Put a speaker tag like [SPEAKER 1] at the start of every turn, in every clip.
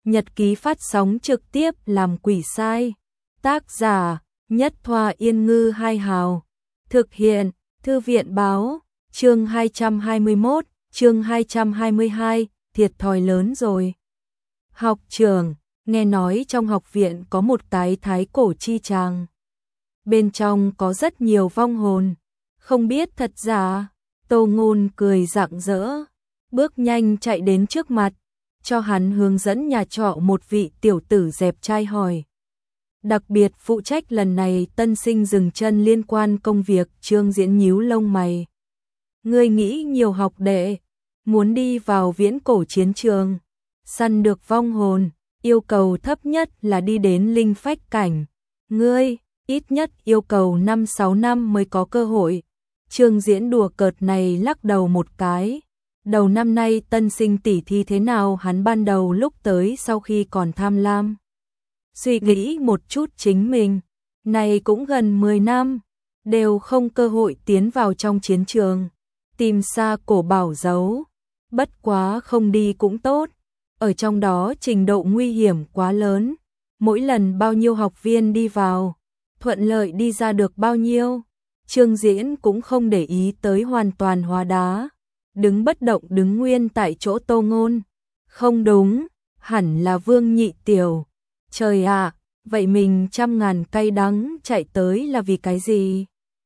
[SPEAKER 1] nhật ký phát sóng trực tiếp làm quỷ sai. Tác giả, Nhất Thoa Yên Ngư Hai Hào. Thực hiện, Thư viện Báo. Chương 221, chương 222, thiệt thòi lớn rồi. Học trưởng, nghe nói trong học viện có một cái thái cổ chi tràng. Bên trong có rất nhiều vong hồn, không biết thật giả. Tô Ngôn cười rạng rỡ, bước nhanh chạy đến trước mặt, cho hắn hướng dẫn nhà trọ một vị tiểu tử dẹp trai hỏi. Đặc biệt phụ trách lần này tân sinh dừng chân liên quan công việc. Trương Diễn nhíu lông mày. Ngươi nghĩ nhiều học đệ, muốn đi vào viễn cổ chiến trường, săn được vong hồn, yêu cầu thấp nhất là đi đến linh phách cảnh. Ngươi, ít nhất yêu cầu 5-6 năm mới có cơ hội. Trương Diễn đùa cợt này lắc đầu một cái. Đầu năm nay tân sinh tỉ thi thế nào hắn ban đầu lúc tới sau khi còn tham lam. Suy nghĩ một chút chính mình, này cũng gần 10 năm, đều không cơ hội tiến vào trong chiến trường, tìm xa cổ bảo giấu. Bất quá không đi cũng tốt, ở trong đó trình độ nguy hiểm quá lớn, mỗi lần bao nhiêu học viên đi vào, thuận lợi đi ra được bao nhiêu. Trương Diễn cũng không để ý tới, hoàn toàn hóa đá, đứng bất động đứng nguyên tại chỗ. Tô Ngôn, không đúng, hẳn là Vương Nhị Tiểu. Trời ạ, vậy mình trăm ngàn cay đắng chạy tới là vì cái gì?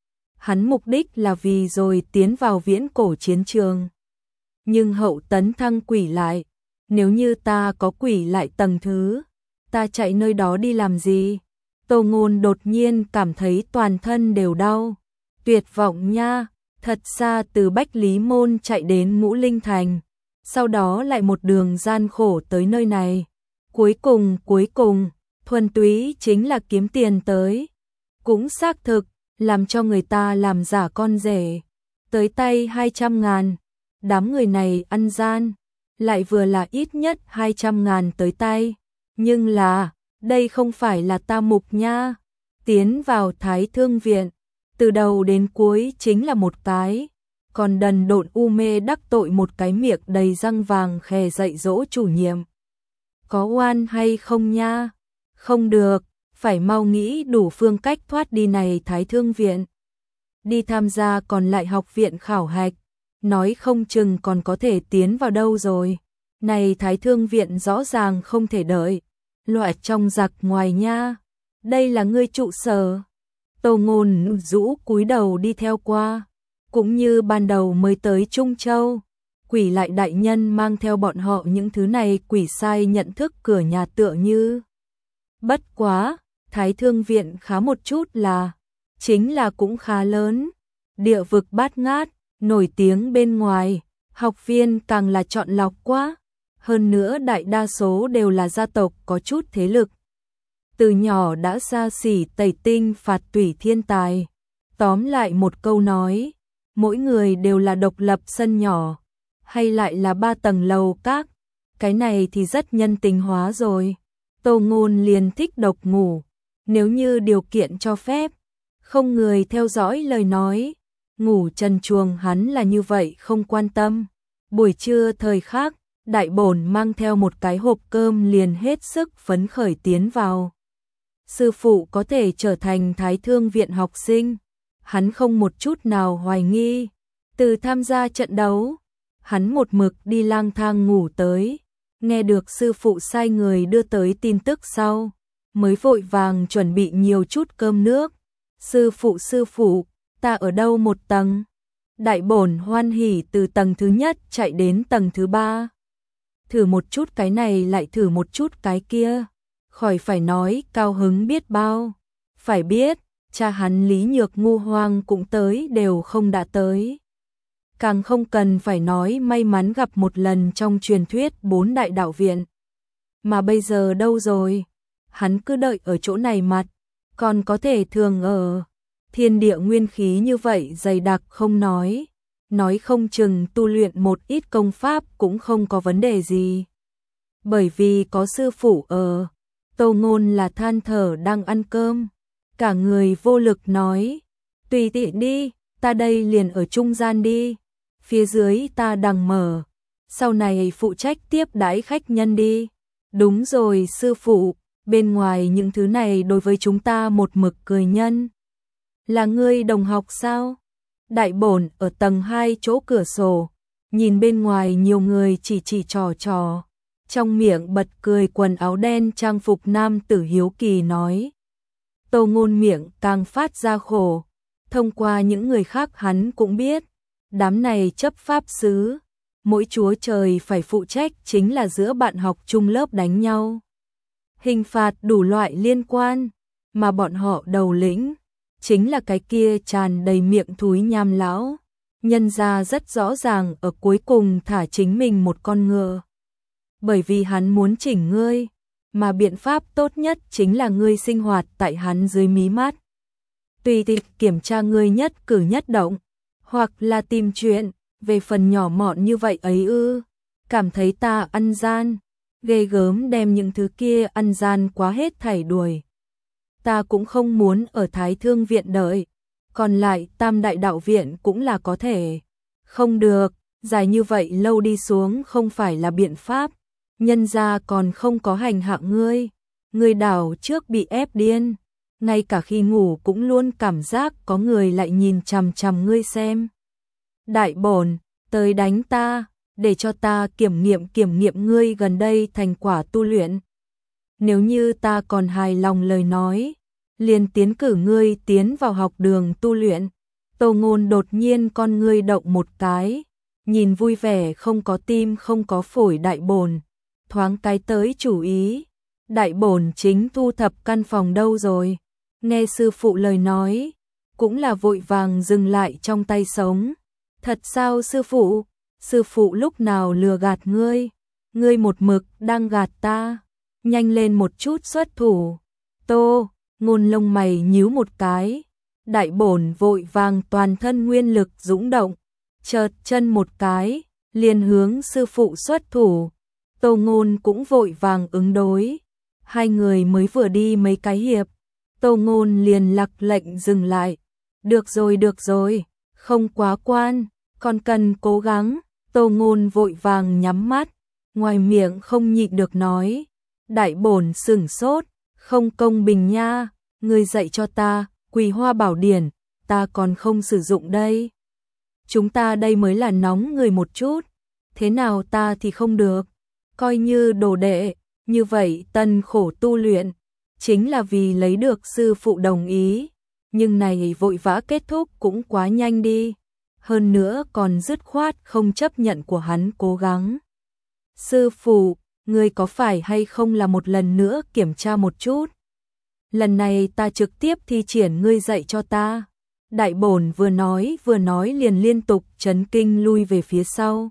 [SPEAKER 1] Hắn mục đích là vì rồi tiến vào viễn cổ chiến trường. Nhưng hậu tấn thăng quỷ lại, nếu như ta có quỷ lại tầng thứ, ta chạy nơi đó đi làm gì? Tô Ngôn đột nhiên cảm thấy toàn thân đều đau. Tuyệt vọng nha, thật xa từ Bách Lý Môn chạy đến Ngũ Linh Thành, sau đó lại một đường gian khổ tới nơi này. Cuối cùng, thuần túy chính là kiếm tiền tới. Cũng xác thực, làm cho người ta làm giả con rể. Tới tay 200.000, đám người này ăn gian, lại vừa là ít nhất 200.000 tới tay. Nhưng là, đây không phải là ta mục nha. Tiến vào Thái Thương Viện, từ đầu đến cuối chính là một cái. Còn đần độn u mê đắc tội một cái miệng đầy răng vàng khè dạy dỗ chủ nhiệm. Có oan hay không nha? Không được, phải mau nghĩ đủ phương cách thoát đi này Thái Thương Viện. Đi tham gia còn lại học viện khảo hạch, nói không chừng còn có thể tiến vào đâu rồi. Này Thái Thương Viện rõ ràng không thể đợi, loại trong giặc ngoài nha. Đây là ngươi trụ sở. Tô Ngôn rũ cúi đầu đi theo qua, cũng như ban đầu mới tới Trung Châu. Quỷ lại đại nhân mang theo bọn họ những thứ này quỷ sai nhận thức cửa nhà tựa như. Bất quá, Thái Thương Viện khá một chút là, chính là cũng khá lớn, địa vực bát ngát, nổi tiếng bên ngoài, học viên càng là chọn lọc quá, hơn nữa đại đa số đều là gia tộc có chút thế lực. Từ nhỏ đã xa xỉ tẩy tinh phạt tủy thiên tài. Tóm lại một câu nói, mỗi người đều là độc lập sân nhỏ, hay lại là 3 tầng lầu các, cái này thì rất nhân tính hóa rồi. Tô Ngôn liền thích độc ngủ, nếu như điều kiện cho phép, không người theo dõi lời nói, ngủ trần truồng hắn là như vậy không quan tâm. Buổi trưa thời khác, đại bổn mang theo một cái hộp cơm liền hết sức phấn khởi tiến vào. Sư phụ có thể trở thành Thái Thương Viện học sinh, hắn không một chút nào hoài nghi. Từ tham gia trận đấu, hắn một mực đi lang thang ngủ tới, nghe được sư phụ sai người đưa tới tin tức sau, mới vội vàng chuẩn bị nhiều chút cơm nước. Sư phụ, ta ở đâu một tầng? Đại bổn hoan hỉ từ tầng thứ nhất chạy đến tầng thứ 3. Thử một chút cái này lại thử một chút cái kia, khỏi phải nói cao hứng biết bao. Phải biết, cha hắn Lý Nhược ngu hoang cũng tới đều không đã tới. Càng không cần phải nói may mắn gặp một lần trong truyền thuyết 4 đại đạo viện. Mà bây giờ đâu rồi? Hắn cứ đợi ở chỗ này mặt, còn có thể thường ở. Thiên địa nguyên khí như vậy dày đặc không nói không chừng tu luyện một ít công pháp cũng không có vấn đề gì. Bởi vì có sư phụ ở, Tô Ngôn là than thở đang ăn cơm, cả người vô lực nói, tùy tiện đi, ta đây liền ở trung gian đi, phía dưới ta đằng mở, sau này phụ trách tiếp đãi khách nhân đi. Đúng rồi sư phụ, bên ngoài những thứ này đối với chúng ta một mực cười nhân. Là ngươi đồng học sao? Đại bổn ở tầng 2 chỗ cửa sổ, nhìn bên ngoài nhiều người chỉ trò trò, trong miệng bật cười quần áo đen trang phục nam tử hiếu kỳ nói. Tô Ngôn miệng càng phát ra khổ, thông qua những người khác hắn cũng biết, đám này chấp pháp sứ, mỗi chúa trời phải phụ trách chính là giữa bạn học chung lớp đánh nhau. Hình phạt đủ loại liên quan, mà bọn họ đầu lĩnh chính là cái kia tràn đầy miệng thúi nham lão, nhân ra rất rõ ràng ở cuối cùng thả chính mình một con ngựa. Bởi vì hắn muốn chỉnh ngươi, mà biện pháp tốt nhất chính là ngươi sinh hoạt tại hắn dưới mí mắt. Tùy tiện kiểm tra ngươi nhất cử nhất động, hoặc là tìm chuyện, về phần nhỏ mọn như vậy ấy ư, cảm thấy ta ăn gian, ghê gớm đem những thứ kia ăn gian quá hết thảy đuổi. Ta cũng không muốn ở Thái Thương viện đợi, còn lại Tam Đại Đạo viện cũng là có thể. Không được, dài như vậy lâu đi xuống không phải là biện pháp, nhân ra còn không có hành hạ ngươi. Ngươi đảo trước bị ép điên, ngay cả khi ngủ cũng luôn cảm giác có người lại nhìn chằm chằm ngươi xem. Đại bổn, tới đánh ta, để cho ta kiểm nghiệm ngươi gần đây thành quả tu luyện. Nếu như ta còn hài lòng lời nói, liền tiến cử ngươi tiến vào học đường tu luyện. Tô Ngôn đột nhiên con ngươi động một cái, nhìn vui vẻ không có tim không có phổi đại bổn, thoáng cái tới chủ ý. Đại bổn chính thu thập căn phòng đâu rồi? Nghe sư phụ lời nói, cũng là vội vàng dừng lại trong tay sống. Thật sao sư phụ? Sư phụ lúc nào lừa gạt ngươi? Ngươi một mực đang gạt ta. Nhanh lên một chút xuất thủ. Tô Ngôn lông mày nhíu một cái. Đại bổn vội vàng toàn thân nguyên lực dũng động, chợt chân một cái, liền hướng sư phụ xuất thủ. Tô Ngôn cũng vội vàng ứng đối. Hai người mới vừa đi mấy cái hiệp, Tô Ngôn liền lặc lệnh dừng lại. Được rồi, không quá quan, còn cần cố gắng. Tô Ngôn vội vàng nhắm mắt, ngoài miệng không nhịn được nói. Đại bổn sửng sốt, không công bình nha, ngươi dạy cho ta, Quỳ Hoa Bảo Điển, ta còn không sử dụng đây. Chúng ta đây mới là nóng người một chút, thế nào ta thì không được, coi như đồ đệ, như vậy tân khổ tu luyện, chính là vì lấy được sư phụ đồng ý, nhưng này vội vã kết thúc cũng quá nhanh đi, hơn nữa còn dứt khoát không chấp nhận của hắn cố gắng. Sư phụ, ngươi có phải hay không là một lần nữa kiểm tra một chút? Lần này ta trực tiếp thi triển ngươi dạy cho ta. Đại bổn vừa nói liền liên tục chấn kinh lui về phía sau.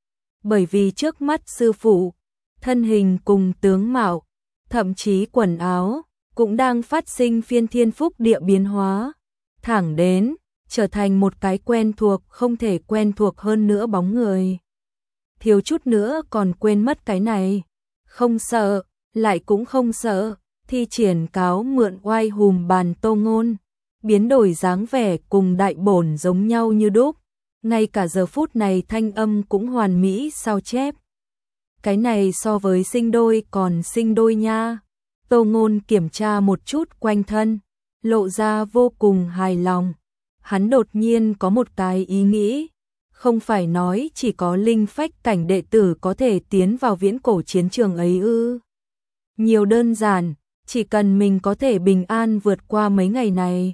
[SPEAKER 1] Bởi vì trước mắt sư phụ, thân hình cùng tướng mạo, thậm chí quần áo, cũng đang phát sinh phiên thiên phúc địa biến hóa. Thẳng đến, trở thành một cái quen thuộc không thể quen thuộc hơn nữa bóng người. Thiếu chút nữa còn quên mất cái này. Không sợ, lại cũng không sợ. Thi triển cáo mượn oai hùm bàn Tô Ngôn, biến đổi dáng vẻ cùng đại bổn giống nhau như đúc, ngay cả giờ phút này thanh âm cũng hoàn mỹ sao chép. Cái này so với sinh đôi còn sinh đôi nha. Tô Ngôn kiểm tra một chút quanh thân, lộ ra vô cùng hài lòng. Hắn đột nhiên có một cái ý nghĩ, không phải nói chỉ có linh phách cảnh đệ tử có thể tiến vào viễn cổ chiến trường ấy ư? Nhiều đơn giản, chỉ cần mình có thể bình an vượt qua mấy ngày này.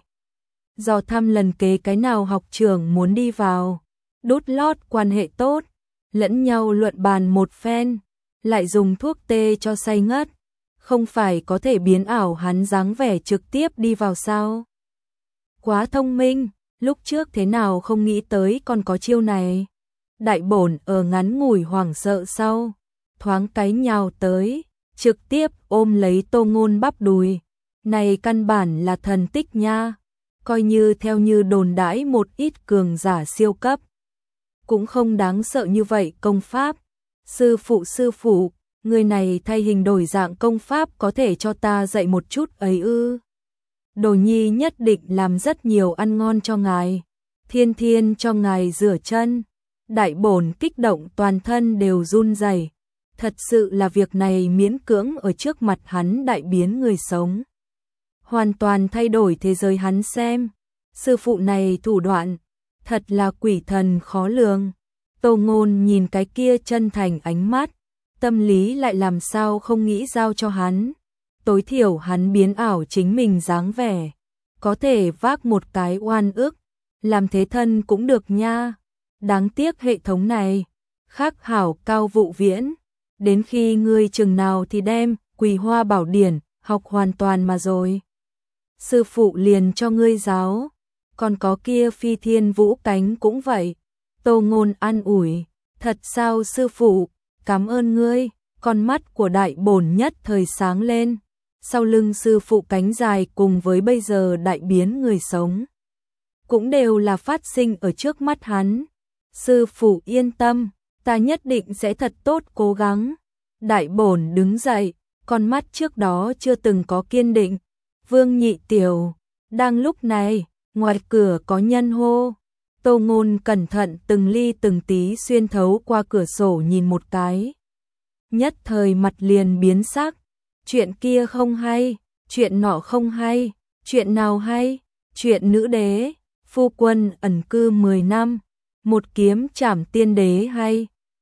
[SPEAKER 1] Dò thăm lần kế cái nào học trưởng muốn đi vào, đút lót quan hệ tốt, lẫn nhau luận bàn một phen, lại dùng thuốc tê cho say ngất, không phải có thể biến ảo hắn dáng vẻ trực tiếp đi vào sao? Quá thông minh, lúc trước thế nào không nghĩ tới còn có chiêu này. Đại bổn ở ngắn ngủi hoảng sợ sau, thoáng cái nhào tới, trực tiếp ôm lấy Tô Ngôn bắp đùi. Này căn bản là thần tích nha, coi như theo như đồn đãi một ít cường giả siêu cấp, cũng không đáng sợ như vậy công pháp. Sư phụ, người này thay hình đổi dạng công pháp có thể cho ta dạy một chút ấy ư? Đồ nhi nhất định làm rất nhiều ăn ngon cho ngài, thiên cho ngài rửa chân. Đại bổn kích động toàn thân đều run rẩy, thật sự là việc này miễn cưỡng ở trước mặt hắn đại biến người sống. Hoàn toàn thay đổi thế giới hắn xem. Sư phụ này thủ đoạn, thật là quỷ thần khó lường. Tô Ngôn nhìn cái kia chân thành ánh mắt, tâm lý lại làm sao không nghĩ giao cho hắn. Tối thiểu hắn biến ảo chính mình dáng vẻ, có thể vác một cái oan ức, làm thế thân cũng được nha. Đáng tiếc hệ thống này, khắc hảo Cao Vụ Viễn, đến khi ngươi chừng nào thì đem Quỳ Hoa Bảo Điển học hoàn toàn mà rồi. Sư phụ liền cho ngươi giáo, còn có kia Phi Thiên Vũ Cánh cũng vậy. Tô Ngôn an ủi, thật sao sư phụ, cảm ơn ngươi. Con mắt của Đại Bổn nhất thời sáng lên, sau lưng sư phụ cánh dài cùng với bây giờ đại biến người sống, cũng đều là phát sinh ở trước mắt hắn. Sư phụ yên tâm, ta nhất định sẽ thật tốt cố gắng. Đại Bổn đứng dậy, con mắt trước đó chưa từng có kiên định. Vương Nhị Tiểu, đang lúc này, ngoài cửa có nhân hô. Tô Ngôn cẩn thận từng ly từng tí xuyên thấu qua cửa sổ nhìn một cái. Nhất thời mặt liền biến sắc, chuyện kia không hay, chuyện nọ không hay, chuyện nào hay, chuyện nữ đế, phu quân ẩn cư 10 năm, một kiếm trảm tiên đế hay,